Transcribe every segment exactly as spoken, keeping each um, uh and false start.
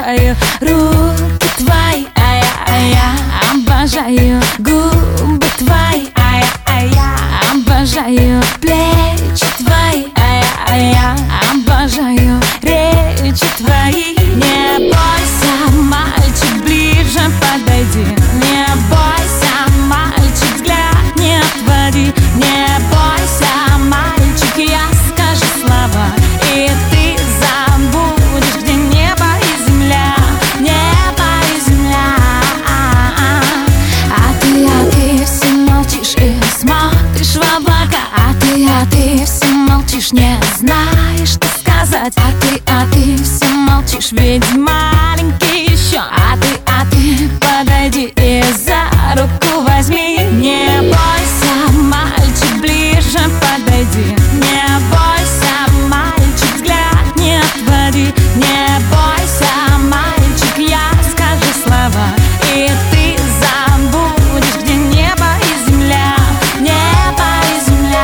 обожаю руки твои, а я, а я обожаю губы твои, а я, а я обожаю плечи твои, а я, а я обожаю речи твои. Не бойся, мальчик, ближе подойди. Не бойся, мальчик, взгляд не отводи. Не бойся, мальчик, я скажу слова, и ты забудешь, где небо и земля. Небо и земля. А ты, а ты все молчишь и смотришь в облака. А ты, а ты все молчишь, не знаешь, что сказать. А ты, а ты все молчишь, ведь маленький еще. А ты, а ты подойди и за руку возьми. Не бойся, мальчик, ближе подойди. Не бойся, мальчик, взгляд не отводи. Не бойся, мальчик, я скажу слова, и ты забудешь, где небо и земля. Небо и земля.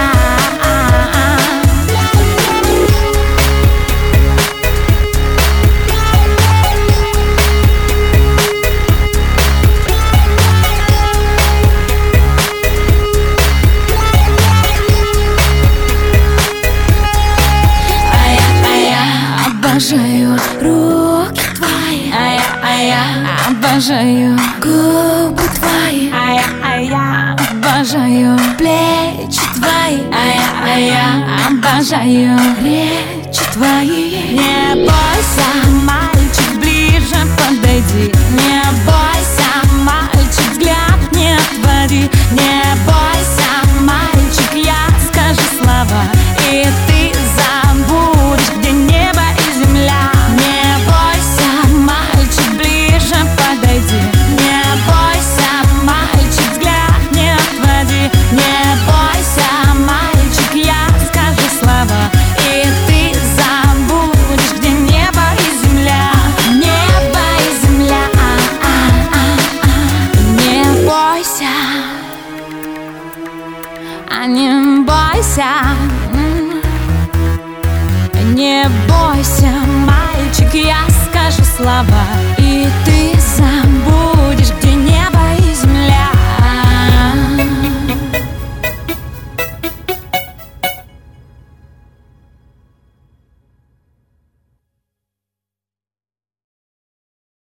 Обожаю руки твои, а я, а я обожаю губы твои, а я, а я обожаю плечи твои, а я, а я обожаю речи твои. Не бойся, мальчик, ближе подойди. Не бойся, мальчик, взгляд не отводи. Не